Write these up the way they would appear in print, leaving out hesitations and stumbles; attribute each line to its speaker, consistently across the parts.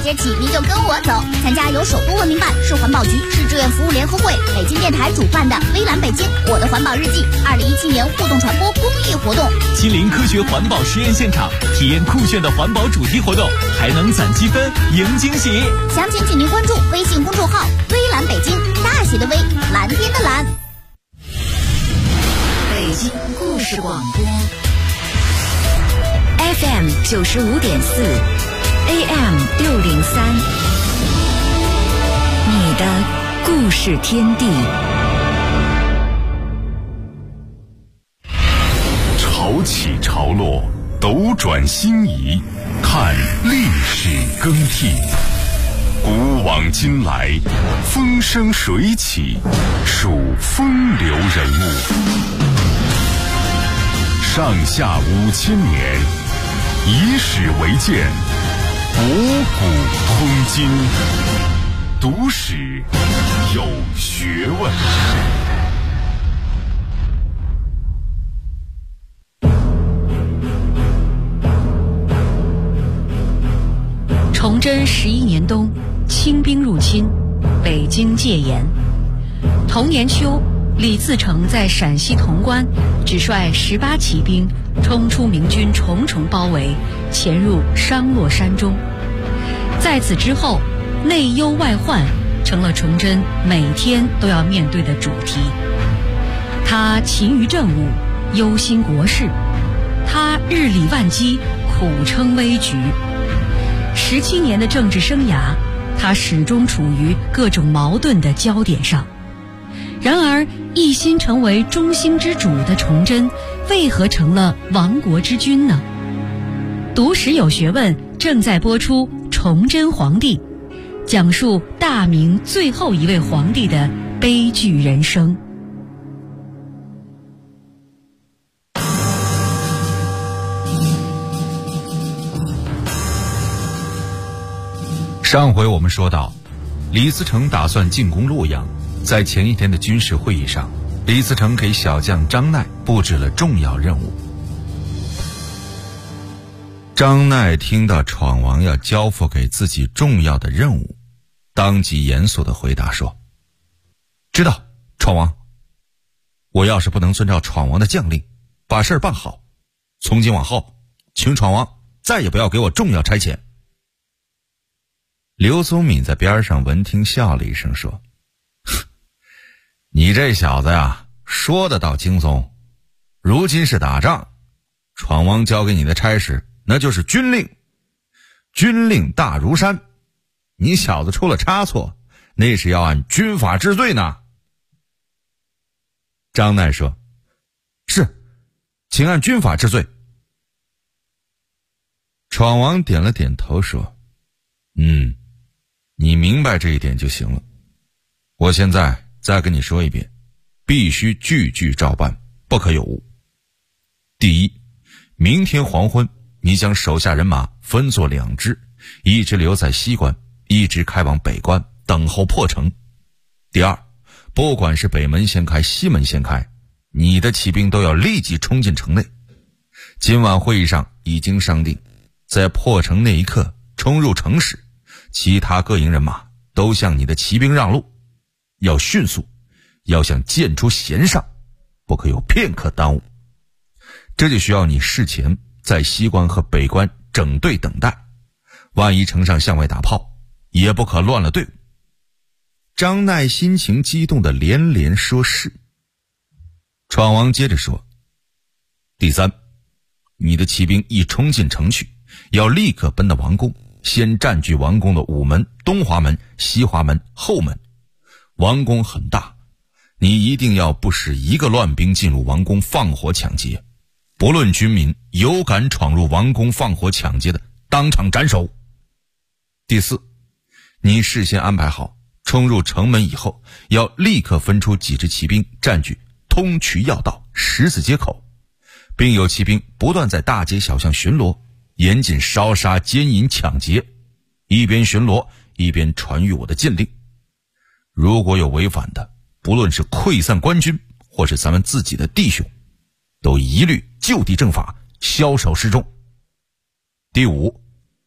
Speaker 1: 节起您就跟我走，参加由首都文明办、市环保局、市志愿服务联合会、北京电台主办的微蓝北京我的环保日记2017年互动传播公益活动，
Speaker 2: 亲临科学环保实验现场，体验酷炫的环保主题活动，还能攒积分赢惊喜。
Speaker 1: 详情请您关注微信公众号微蓝北京，大写的微，蓝天的蓝。
Speaker 3: 北京故事广播 FM 95.4 AM 603，你的故事天地。
Speaker 4: 潮起潮落，斗转星移，看历史更替。古往今来，风生水起，数风流人物。上下5000年，以史为鉴，博古通今。读史有学问。
Speaker 5: 崇祯11年冬，清兵入侵，北京戒严。同年秋，李自成在陕西潼关只率18骑兵冲出明军重重包围，潜入商洛山中。在此之后，内忧外患成了崇祯每天都要面对的主题。他勤于政务，忧心国事，他日理万机，苦撑危局。17年的政治生涯，他始终处于各种矛盾的焦点上。然而，一心成为中兴之主的崇祯，为何成了亡国之君呢？读史有学问正在播出《崇祯皇帝》，讲述大明最后一位皇帝的悲剧人生。
Speaker 6: 上回我们说到，李自成打算进攻洛阳，在前一天的军事会议上，李自成给小将张鼐布置了重要任务。张鼐听到闯王要交付给自己重要的任务，当即严肃地回答说：知道，闯王。我要是不能遵照闯王的将令，把事儿办好，从今往后，请闯王再也不要给我重要差遣。刘宗敏在边上闻听笑了一声说：你这小子呀，说得倒轻松，如今是打仗，闯王交给你的差事那就是军令，军令大如山，你小子出了差错，那是要按军法治罪呢。张鼐说：是，请按军法治罪。闯王点了点头说：你明白这一点就行了。我现在再跟你说一遍，必须句句照办，不可有误。第一，明天黄昏，你将手下人马分作2支，一支留在西关，一支开往北关，等候破城。第二，不管是北门先开，西门先开，你的骑兵都要立即冲进城内。今晚会议上已经商定，在破城那一刻冲入城时，其他各营人马都向你的骑兵让路，要迅速，要像箭出弦上，不可有片刻耽误。这就需要你事前在西关和北关整队等待，万一城上向外打炮，也不可乱了队伍。张鼐心情激动地连连说是。闯王接着说：第三，你的骑兵一冲进城去，要立刻奔到王宫，先占据王宫的午门、东华门、西华门、后门。王宫很大，你一定要不使一个乱兵进入王宫放火抢劫，不论军民，有敢闯入王宫放火抢劫的，当场斩首。第四，你事先安排好，冲入城门以后，要立刻分出几支骑兵占据通衢要道、十字街口，并有骑兵不断在大街小巷巡逻，严禁烧杀奸淫抢劫，一边巡逻一边传谕我的禁令。如果有违反的，不论是溃散官军或是咱们自己的弟兄，都一律就地正法，枭首示众。第五，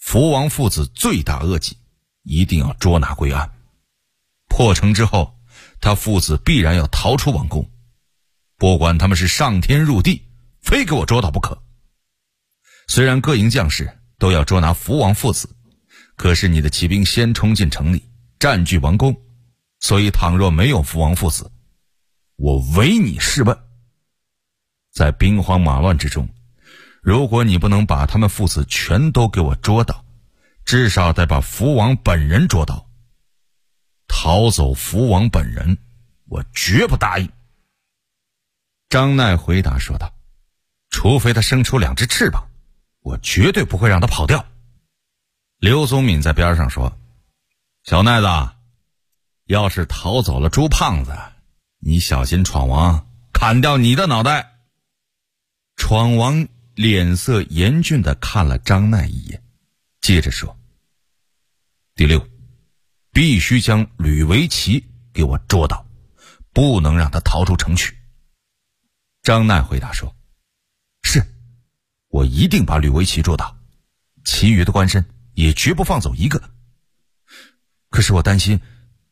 Speaker 6: 福王父子罪大恶极，一定要捉拿归案。破城之后，他父子必然要逃出王宫，不管他们是上天入地，非给我捉到不可。虽然各营将士都要捉拿福王父子，可是你的骑兵先冲进城里，占据王宫，所以倘若没有福王父子，我唯你是问。在兵荒马乱之中，如果你不能把他们父子全都给我捉到，至少得把福王本人捉到。逃走福王本人，我绝不答应。张奈回答说道，除非他生出2只翅膀，我绝对不会让他跑掉。刘宗敏在边上说，小奈子，要是逃走了朱胖子，你小心闯王砍掉你的脑袋。闯王脸色严峻地看了张奈一眼，接着说，第6，必须将吕维奇给我捉到，不能让他逃出城去。张奈回答说，是，我一定把吕维奇捉到，其余的官绅也绝不放走一个。可是我担心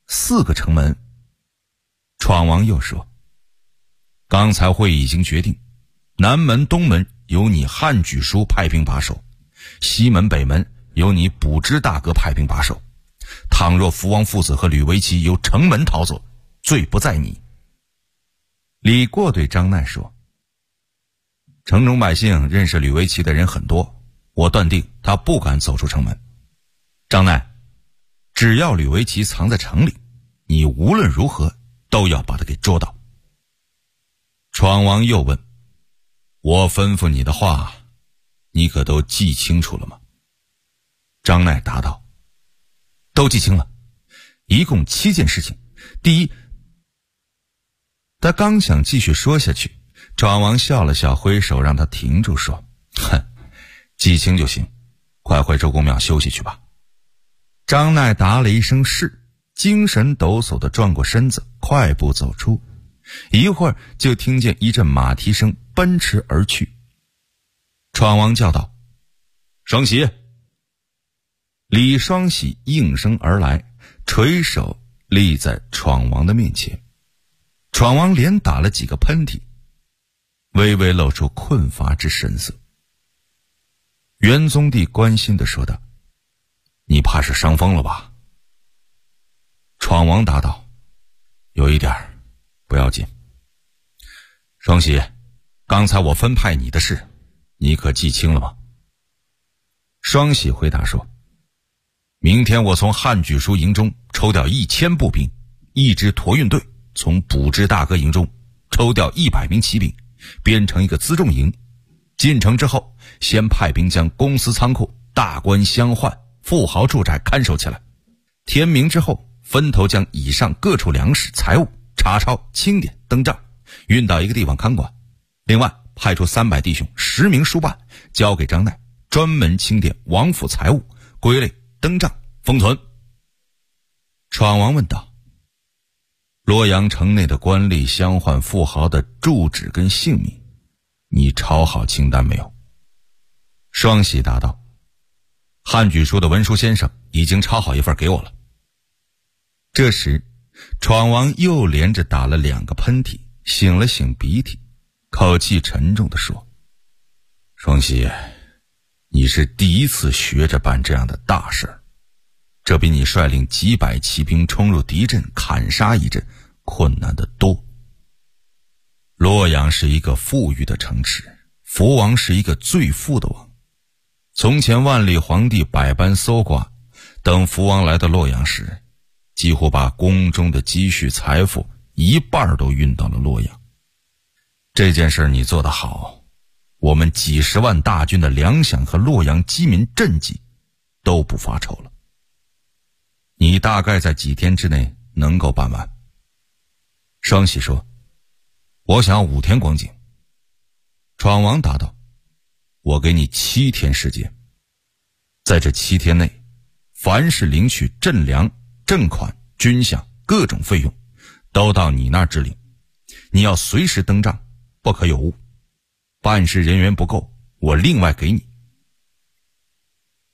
Speaker 6: 4个城门。闯王又说，刚才会议已经决定，南门东门由你汉举书派兵把守，西门北门由你卜支大哥派兵把守。倘若福王父子和吕维奇由城门逃走，罪不在你。李过对张奈说，城中百姓认识吕维奇的人很多，我断定他不敢走出城门。张奈，只要吕维奇藏在城里，你无论如何都要把他给捉到。闯王又问，我吩咐你的话，你可都记清楚了吗？张奈答道，都记清了，一共7件事情。第一，他刚想继续说下去，闯王笑了笑，挥手让他停住，说，哼，记清就行，快回周公庙休息去吧。张奈答了一声是，精神抖擞地转过身子，快步走出，一会儿就听见一阵马蹄声奔驰而去。闯王叫道，双喜。李双喜应声而来，垂手立在闯王的面前。闯王连打了几个喷嚏，微微露出困乏之神色。元宗帝关心地说道，你怕是伤风了吧？闯王答道，有一点，不要紧。双喜，刚才我分派你的事，你可记清了吗？双喜回答说，明天我从汉举书营中抽调1000步兵，1支驼运队从卜支大哥营中抽调100名骑兵，编成一个辎重营。进城之后，先派兵将公司仓库、大官乡宦、富豪住宅看守起来。天明之后，分头将以上各处粮食、财物、查抄、清点、登账，运到一个地方看管。另外，派出300弟兄、10名书办，交给张奈，专门清点王府财物，归类、登账、封存。闯王问道，洛阳城内的官吏、乡宦、富豪的住址跟姓名，你抄好清单没有？双喜答道，汉举书的文书先生已经抄好一份给我了。这时，闯王又连着打了2个喷嚏，擤了擤鼻涕，口气沉重地说，双喜，你是第一次学着办这样的大事儿，这比你率领几百骑兵冲入敌阵砍杀一阵困难得多。洛阳是一个富裕的城池，福王是一个最富的王。从前万历皇帝百般搜刮，等福王来到洛阳时，几乎把宫中的积蓄财富一半都运到了洛阳。这件事你做得好，我们几10万大军的粮饷和洛阳饥民赈济都不发愁了。你大概在几天之内能够办完？双喜说，我想要5天光景。闯王答道，我给你7天时间，在这7天内，凡是领取赈粮、赈款、军饷各种费用，都到你那儿支领。你要随时登账，不可有误。办事人员不够，我另外给你。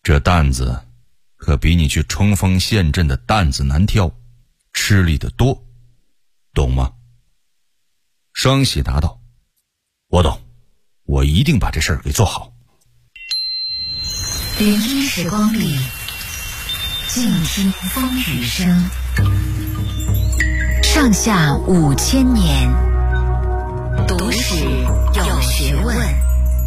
Speaker 6: 这担子可比你去冲锋陷阵的担子难挑，吃力得多，懂吗？双喜答道：我懂，我一定把这事儿给做好。
Speaker 3: 涟漪时光里，静听风雨声。上下5000年，读史有学问。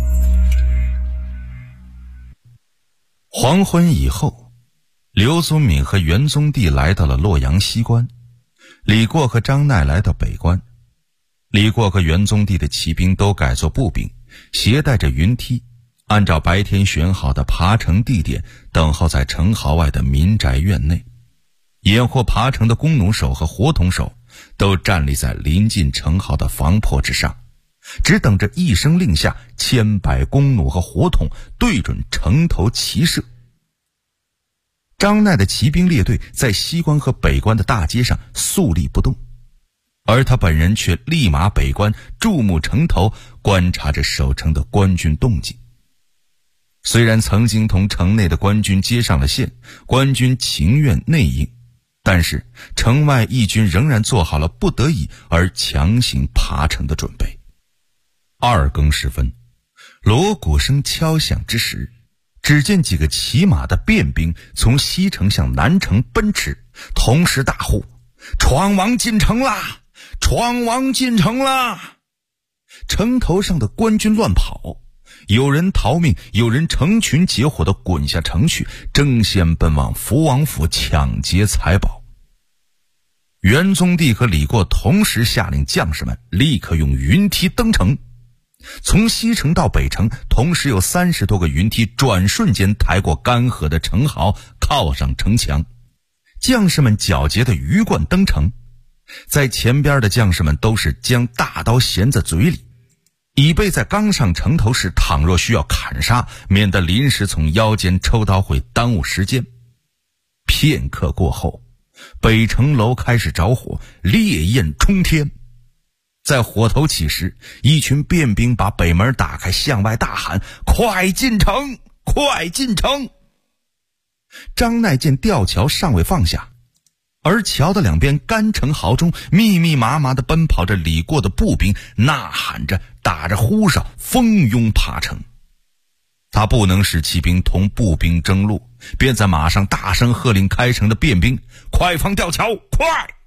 Speaker 6: 黄昏以后，刘宗敏和元宗帝来到了洛阳西关，李过和张鼐来到北关。李过和元宗帝的骑兵都改作步兵，携带着云梯，按照白天选好的爬城地点等候在城壕外的民宅院内。掩护爬城的弓弩手和火筒手都站立在临近城壕的防坡之上，只等着一声令下，千百弓弩和火筒对准城头齐射。张鼐的骑兵列队在西关和北关的大街上肃立不动，而他本人却立马北关，注目城头，观察着守城的官军动静。虽然曾经同城内的官军接上了线，官军情愿内应，但是城外义军仍然做好了不得已而强行爬城的准备。2更时分，锣鼓声敲响之时，只见几个骑马的便兵从西城向南城奔驰，同时大呼：闯王进城啦！闯王进城啦！城头上的官军乱跑，有人逃命，有人成群结伙地滚下城去，争先奔往福王府抢劫财宝。元宗帝和李过同时下令将士们立刻用云梯登城，从西城到北城，同时有30多个云梯转瞬间抬过干涸的城壕，靠上城墙。将士们皎洁的鱼贯登城，在前边的将士们都是将大刀衔在嘴里，以备在刚上城头时倘若需要砍杀，免得临时从腰间抽刀会耽误时间。片刻过后，北城楼开始着火，烈焰冲天。在火头起时，一群便兵把北门打开，向外大喊：快进城，快进城！张鼐见吊桥尚未放下，而桥的两边干城壕中密密麻麻地奔跑着李过的步兵，呐喊着，打着呼哨，蜂拥爬城。他不能使骑兵同步兵争路，便在马上大声喝令开城的便兵：快放吊桥，快！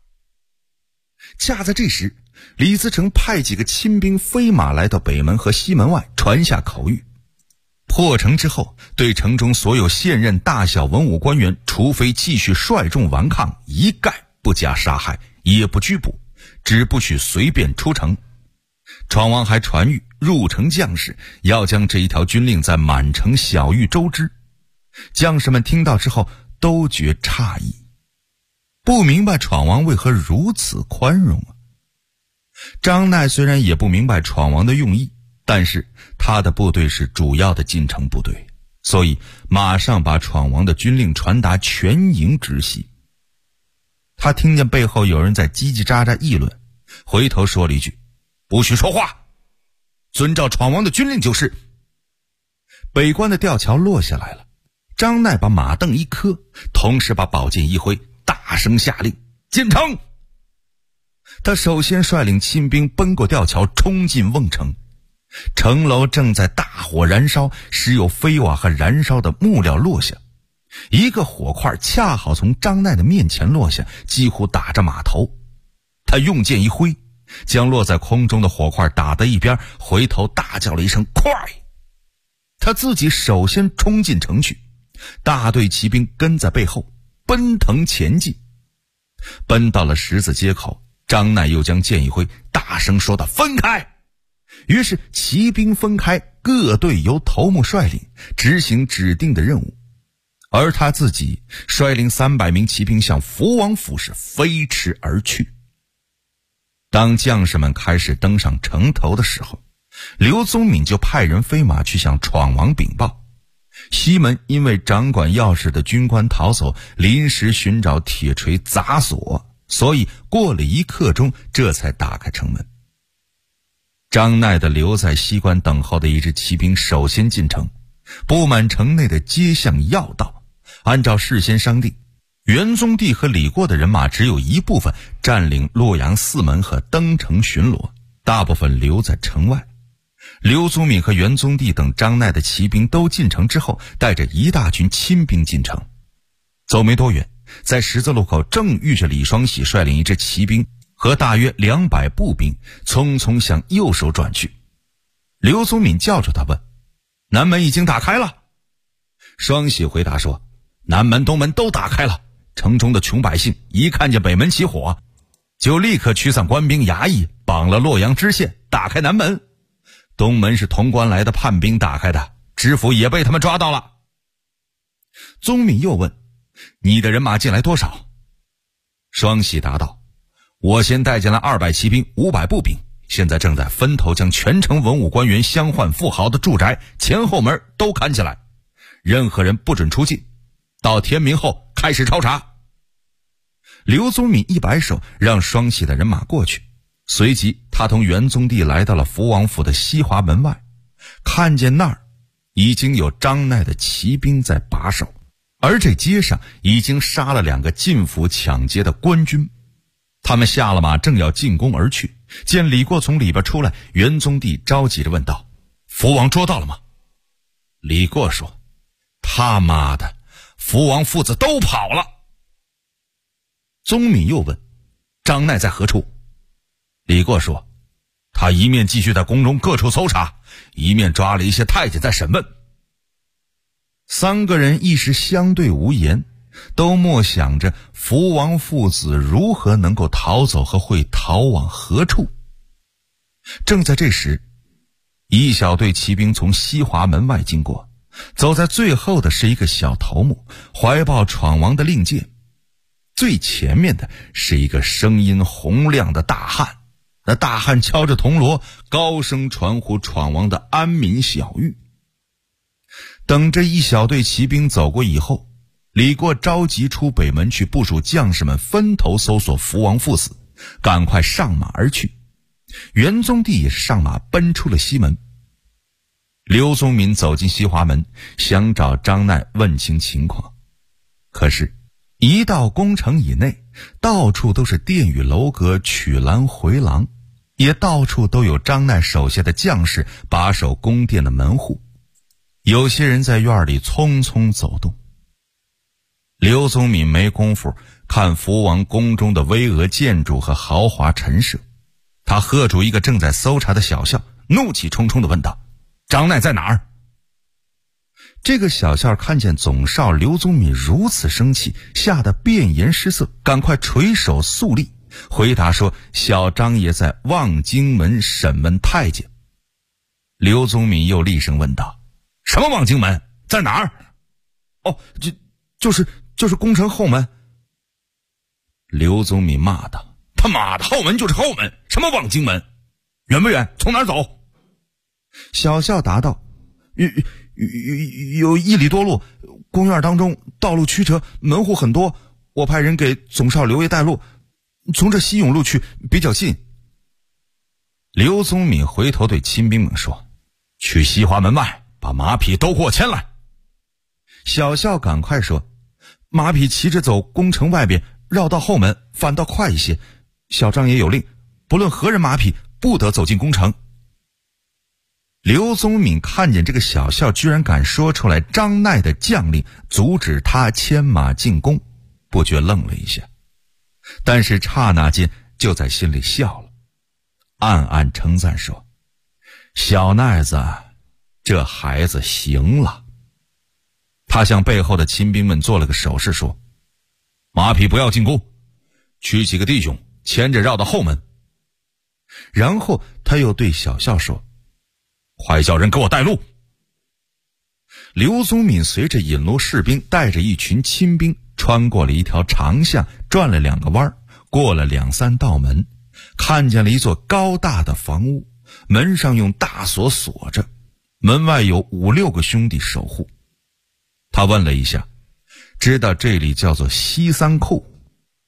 Speaker 6: 恰在这时，李自成派几个亲兵飞马来到北门和西门外，传下口谕：破城之后，对城中所有现任大小文武官员，除非继续率众顽抗，一概不加杀害，也不拘捕，只不许随便出城。闯王还传谕入城将士要将这一条军令在满城小谕周知。将士们听到之后都觉诧异，不明白闯王为何如此宽容啊。张鼐虽然也不明白闯王的用意，但是他的部队是主要的进城部队，所以马上把闯王的军令传达全营直系。他听见背后有人在叽叽喳喳议论，回头说了一句：不许说话，遵照闯王的军令就是。北关的吊桥落下来了，张鼐把马镫一磕，同时把宝剑一挥，大声下令：进城！他首先率领亲兵奔过吊桥，冲进瓮城。城楼正在大火燃烧，时有飞瓦和燃烧的木料落下，一个火块恰好从张鼐的面前落下，几乎打着马头。他用剑一挥，将落在空中的火块打在一边，回头大叫了一声：快！他自己首先冲进城去，大队骑兵跟在背后奔腾前进。奔到了十字街口，张鼐又将剑一挥，大声说道：分开！于是骑兵分开，各队由头目率领，执行指定的任务，而他自己率领300名骑兵向福王府是飞驰而去。当将士们开始登上城头的时候，刘宗敏就派人飞马去向闯王禀报。西门因为掌管钥匙的军官逃走，临时寻找铁锤砸锁，所以过了1刻钟，这才打开城门。张鼐的留在西关等候的一支骑兵首先进城， 布满城内的街巷要道。按照事先商定，元宗帝和李过的人马只有一部分占领洛阳四门和登城巡逻，大部分留在城外。刘宗敏和元宗帝等张奈的骑兵都进城之后，带着一大群亲兵进城。走没多远，在十字路口正遇着李双喜率领一支骑兵和大约200步兵匆匆向右手转去。刘宗敏叫住他问：南门已经打开了？双喜回答说：南门东门都打开了，城中的穷百姓一看见北门起火，就立刻驱散官兵衙役，绑了洛阳知县，打开南门。东门是潼关来的叛兵打开的，知府也被他们抓到了。宗敏又问：你的人马进来多少？双喜答道：我先带进来200骑兵500步兵，现在正在分头将全城文武官员乡宦富豪的住宅前后门都看起来，任何人不准出进，到天明后开始抄查。刘宗敏一摆手，让双喜的人马过去。随即他同元宗帝来到了福王府的西华门外，看见那儿已经有张奈的骑兵在把守，而这街上已经杀了2个进府抢劫的官军。他们下了马，正要进宫而去，见李过从里边出来，元宗帝着急着问道：福王捉到了吗？李过说：他妈的，福王父子都跑了。宗敏又问：张奈在何处？李过说：他一面继续在宫中各处搜查，一面抓了一些太监在审问。3个人一时相对无言，都默想着福王父子如何能够逃走和会逃往何处。正在这时，一小队骑兵从西华门外经过，走在最后的是一个小头目，怀抱闯王的令箭。最前面的是一个声音洪亮的大汉，那大汉敲着铜锣，高声传呼闯王的安民小狱。等这一小队骑兵走过以后，李过着急出北门去部署将士们分头搜索福王父子，赶快上马而去。元宗帝也上马奔出了西门。刘宗敏走进西华门，想找张奈问清情况，可是一到宫城以内，到处都是殿宇楼阁、曲栏回廊，也到处都有张奈手下的将士把守宫殿的门户。有些人在院里匆匆走动。刘宗敏没工夫看福王宫中的巍峨建筑和豪华陈设，他喝住一个正在搜查的小校，怒气冲冲地问道：张奈在哪儿？这个小校看见总少刘宗敏如此生气，吓得变颜失色，赶快垂手肃立，回答说：小张爷在望京门审问太监。刘宗敏又厉声问道：什么望京门？在哪儿？哦，就是宫城后门。刘宗敏骂道：他妈的，后门就是后门，什么望京门？远不远？从哪儿走？小校答道：有1里多路，宫院当中道路曲折，门户很多，我派人给总少刘爷带路，从这西甬路去比较近。刘宗敏回头对亲兵们说：去西华门外把马匹都给我牵来。小校赶快说：马匹骑着走宫城外边，绕到后门反倒快一些，小张也有令，不论何人马匹不得走进宫城。刘宗敏看见这个小校居然敢说出来张奈的将令阻止他牵马进宫，不觉愣了一下，但是刹那间就在心里笑了，暗暗称赞说：小奈子这孩子行了。他向背后的亲兵们做了个手势说：马匹不要进宫，取几个弟兄牵着绕到后门。然后他又对小校说：快叫人给我带路。刘宗敏随着引路士兵带着一群亲兵穿过了一条长巷，转了2个弯，过了2、3道门，看见了一座高大的房屋，门上用大锁锁着，门外有5、6个兄弟守护。他问了一下，知道这里叫做西三库，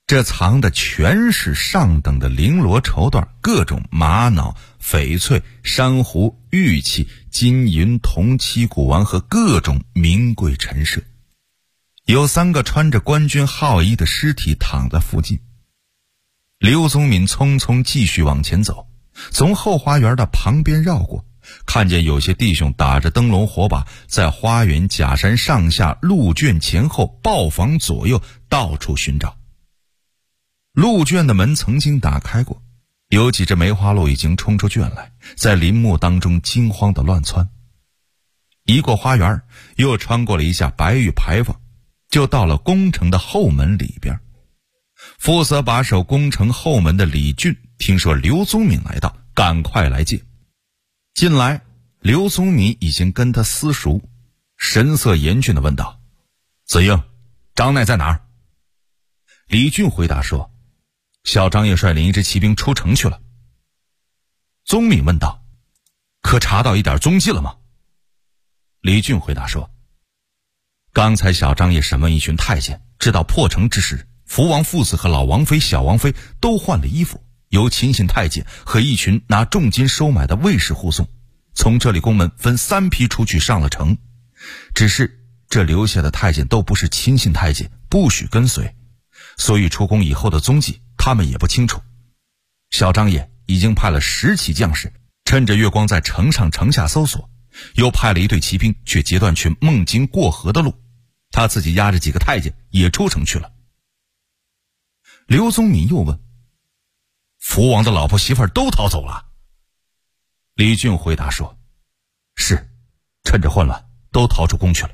Speaker 6: 这藏的全是上等的绫罗绸缎，各种玛瑙、翡翠、珊瑚、玉器、金银铜器、古玩和各种名贵陈设。有3个穿着官军号衣的尸体躺在附近。刘宗敏匆匆继续往前走，从后花园的旁边绕过，看见有些弟兄打着灯笼火把，在花园假山上下、鹿圈前后、豹房左右到处寻找。鹿圈的门曾经打开过，有几只梅花鹿已经冲出圈来，在林木当中惊慌地乱窜。一过花园，又穿过了一下白玉牌坊，就到了宫城的后门里边。负责把守宫城后门的李俊听说刘宗敏来到，赶快来见。进来，刘宗敏已经跟他私熟，神色严峻地问道：子英，张奈在哪儿？李俊回答说：小张也率领一支骑兵出城去了。宗敏问道：可查到一点踪迹了吗？李俊回答说：刚才小张也审问一群太监，知道破城之时，福王父子和老王妃、小王妃都换了衣服，由亲信太监和一群拿重金收买的卫士护送，从这里宫门分3批出去上了城。只是这留下的太监都不是亲信太监，不许跟随，所以出宫以后的踪迹他们也不清楚。小张爷已经派了10骑将士，趁着月光在城上城下搜索，又派了一队骑兵去截断去孟津过河的路，他自己押着几个太监也出城去了。刘宗敏又问：福王的老婆媳妇儿都逃走了？李俊回答说：是，趁着混乱都逃出宫去了。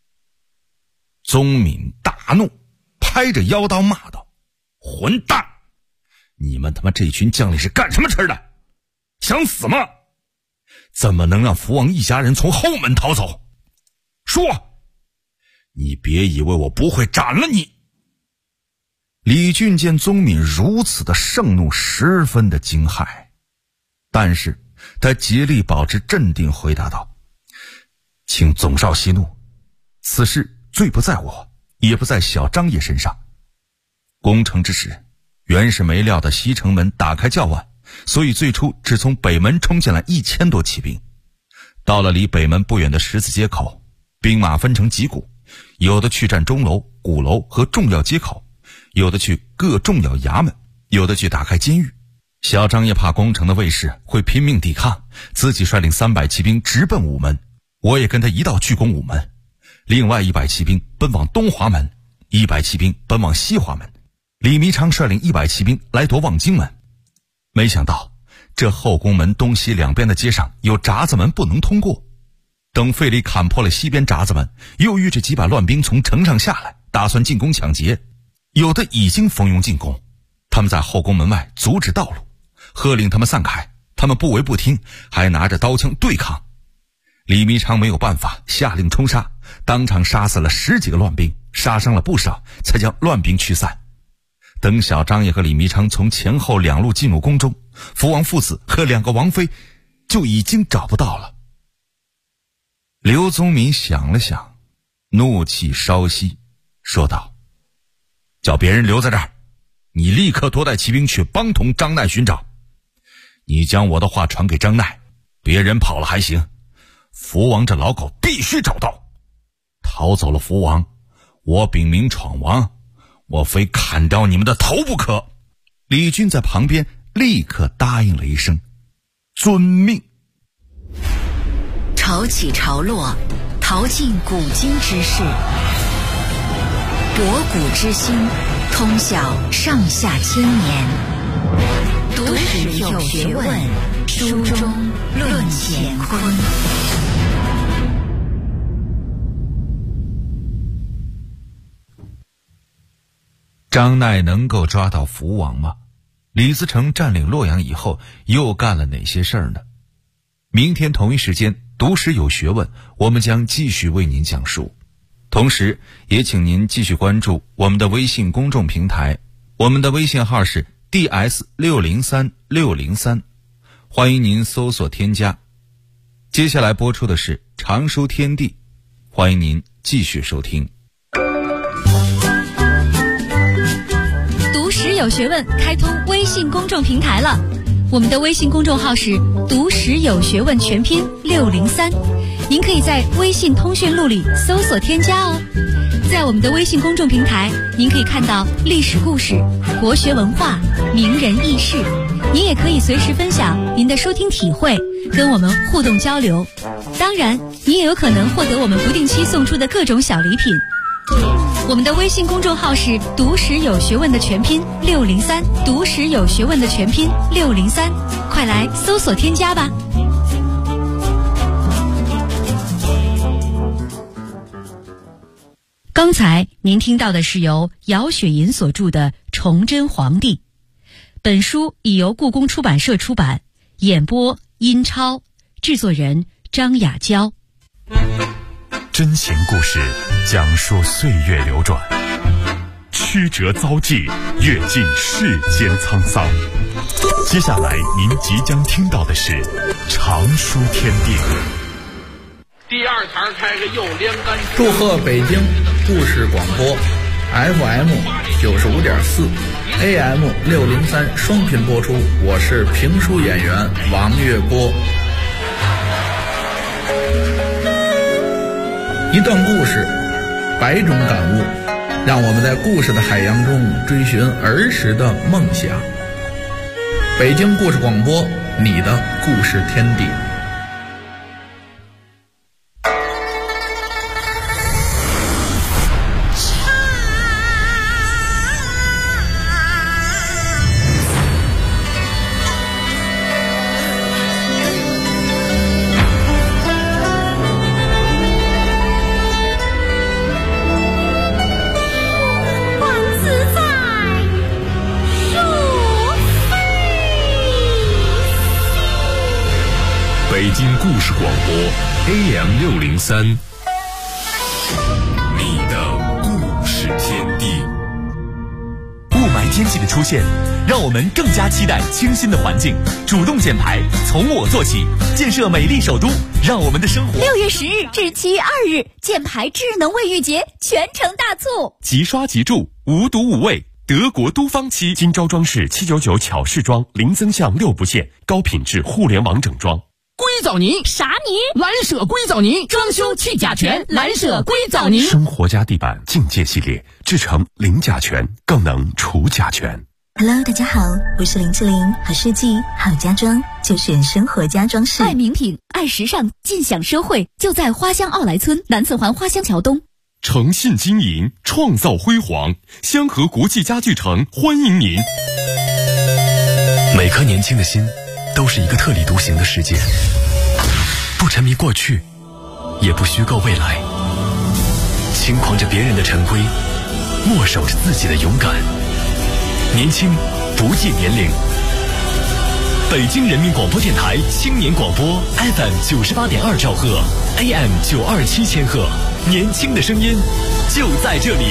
Speaker 6: 宗敏大怒，拍着腰刀骂道：混蛋，你们他妈这群将领是干什么吃的？想死吗？怎么能让福王一家人从后门逃走？说，你别以为我不会斩了你。李俊见宗敏如此的盛怒，十分的惊骇，但是他竭力保持镇定，回答道：请总少息怒，此事罪不在我，也不在小张爷身上。攻城之时，原是没料到西城门打开较晚，所以最初只从北门冲进来1000多骑兵。到了离北门不远的十字街口，兵马分成几股，有的去占钟楼、鼓楼和重要街口，有的去各重要衙门，有的去打开监狱。小张也怕攻城的卫士会拼命抵抗，自己率领300骑兵直奔午门，我也跟他一道去攻午门。另外100骑兵奔往东华门，100骑兵奔往西华门。李弥昌率领100骑兵来夺望京门。没想到这后宫门东西两边的街上有闸子门不能通过，等费力砍破了西边闸子门，又遇着几百乱兵从城上下来，打算进攻抢劫。有的已经蜂拥进攻，他们在后宫门外阻止道路，喝令他们散开，他们不为不听，还拿着刀枪对抗。李弥昌没有办法，下令冲杀，当场杀死了10几个乱兵，杀伤了不少，才将乱兵驱散。等小张爷和李弥昌从前后2路进入宫中，福王父子和2个王妃就已经找不到了。刘宗敏想了想，怒气稍息，说道：叫别人留在这儿，你立刻多带骑兵去帮同张奈寻找。你将我的话传给张奈，别人跑了还行，福王这老狗必须找到。逃走了福王，我秉明闯王，我非砍掉你们的头不可。李俊在旁边立刻答应了一声：遵命。
Speaker 3: 潮起潮落，淘尽古今之事，博古之心，通晓上下千年。读史有学问，书中论乾坤。
Speaker 6: 张奈能够抓到福王吗？李自成占领洛阳以后又干了哪些事儿呢？明天同一时间，读史有学问，我们将继续为您讲述。同时也请您继续关注我们的微信公众平台，我们的微信号是 DS603603，欢迎您搜索添加。接下来播出的是常书天地，欢迎您继续收听。
Speaker 5: 读有学问开通微信公众平台了，我们的微信公众号是读史有学问全拼603，您可以在微信通讯录里搜索添加哦。在我们的微信公众平台，您可以看到历史故事、国学文化、名人轶事，您也可以随时分享您的收听体会，跟我们互动交流。当然，你也有可能获得我们不定期送出的各种小礼品。我们的微信公众号是读史有学问的全拼603，读史有学问的全拼603，快来搜索添加吧。刚才您听到的是由姚雪银所著的《崇祯皇帝》，本书已由故宫出版社出版，演播殷超，制作人张雅娇。
Speaker 4: 真情故事讲述岁月流转，曲折遭际，阅尽世间沧桑。接下来您即将听到的是常书天地。
Speaker 7: 第二茬开个又连杆。
Speaker 8: 祝贺北京故事广播 FM 95.4 AM 603双频播出，我是评书演员王月波。一段故事，100种感悟，让我们在故事的海洋中追寻儿时的梦想。北京故事广播，你的故事天地。
Speaker 4: 北京故事广播 AM 603，你的故事天地。
Speaker 2: 雾霾天气的出现，让我们更加期待清新的环境。主动减排，从我做起，建设美丽首都，让我们的生活。
Speaker 1: 6月10日至7月2日，减排智能卫浴节全程大促，
Speaker 4: 即刷即住，无毒无味。德国都方漆，金招装饰799巧饰装，零增项6不限，高品质互联网整装。
Speaker 7: 硅藻泥
Speaker 1: 啥泥？
Speaker 7: 蓝舍硅藻泥，装修去甲醛，蓝舍硅藻泥。
Speaker 4: 生活家地板境界系列，制成零甲醛，更能除甲醛。
Speaker 9: Hello， 大家好，我是林志玲，好设计好家装就选生活家装饰。
Speaker 1: 爱名品爱时尚尽享奢惠，就在花乡奥莱村南四环花乡桥东。
Speaker 4: 诚信经营，创造辉煌，香河国际家具城欢迎您。
Speaker 10: 每颗年轻的心都是一个特立独行的世界，不沉迷过去，也不虚构未来，轻狂着别人的陈规，默守着自己的勇敢。年轻不计年龄。北京人民广播电台青年广播 FM 98.2兆赫 AM 927千赫，年轻的声音就在这里。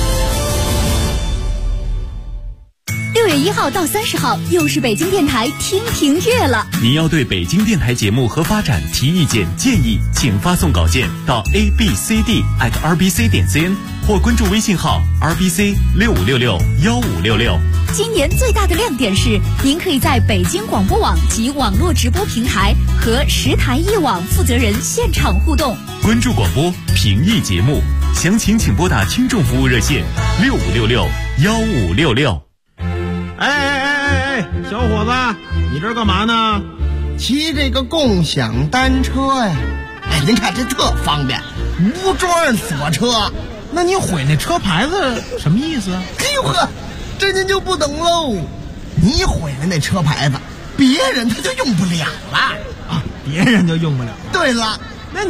Speaker 1: 6月1号到30号，又是北京电台听评月了。
Speaker 2: 您要对北京电台节目和发展提意见建议，请发送稿件到 abcd@rbc.cn 或关注微信号 rbc65661566。
Speaker 1: 今年最大的亮点是，您可以在北京广播网及网络直播平台和10台一网负责人现场互动。
Speaker 2: 关注广播，评议节目，详情请拨打听众服务热线65661566。
Speaker 11: 哎，小伙子，你这干嘛呢？骑这个共享单车呀。哎，您看这特方便，无桩锁车。那你毁那车牌子什么意思啊？哎呦呵，这您就不懂喽。你毁了那车牌子，别人他就用不了了啊，别人就用不了了。对了，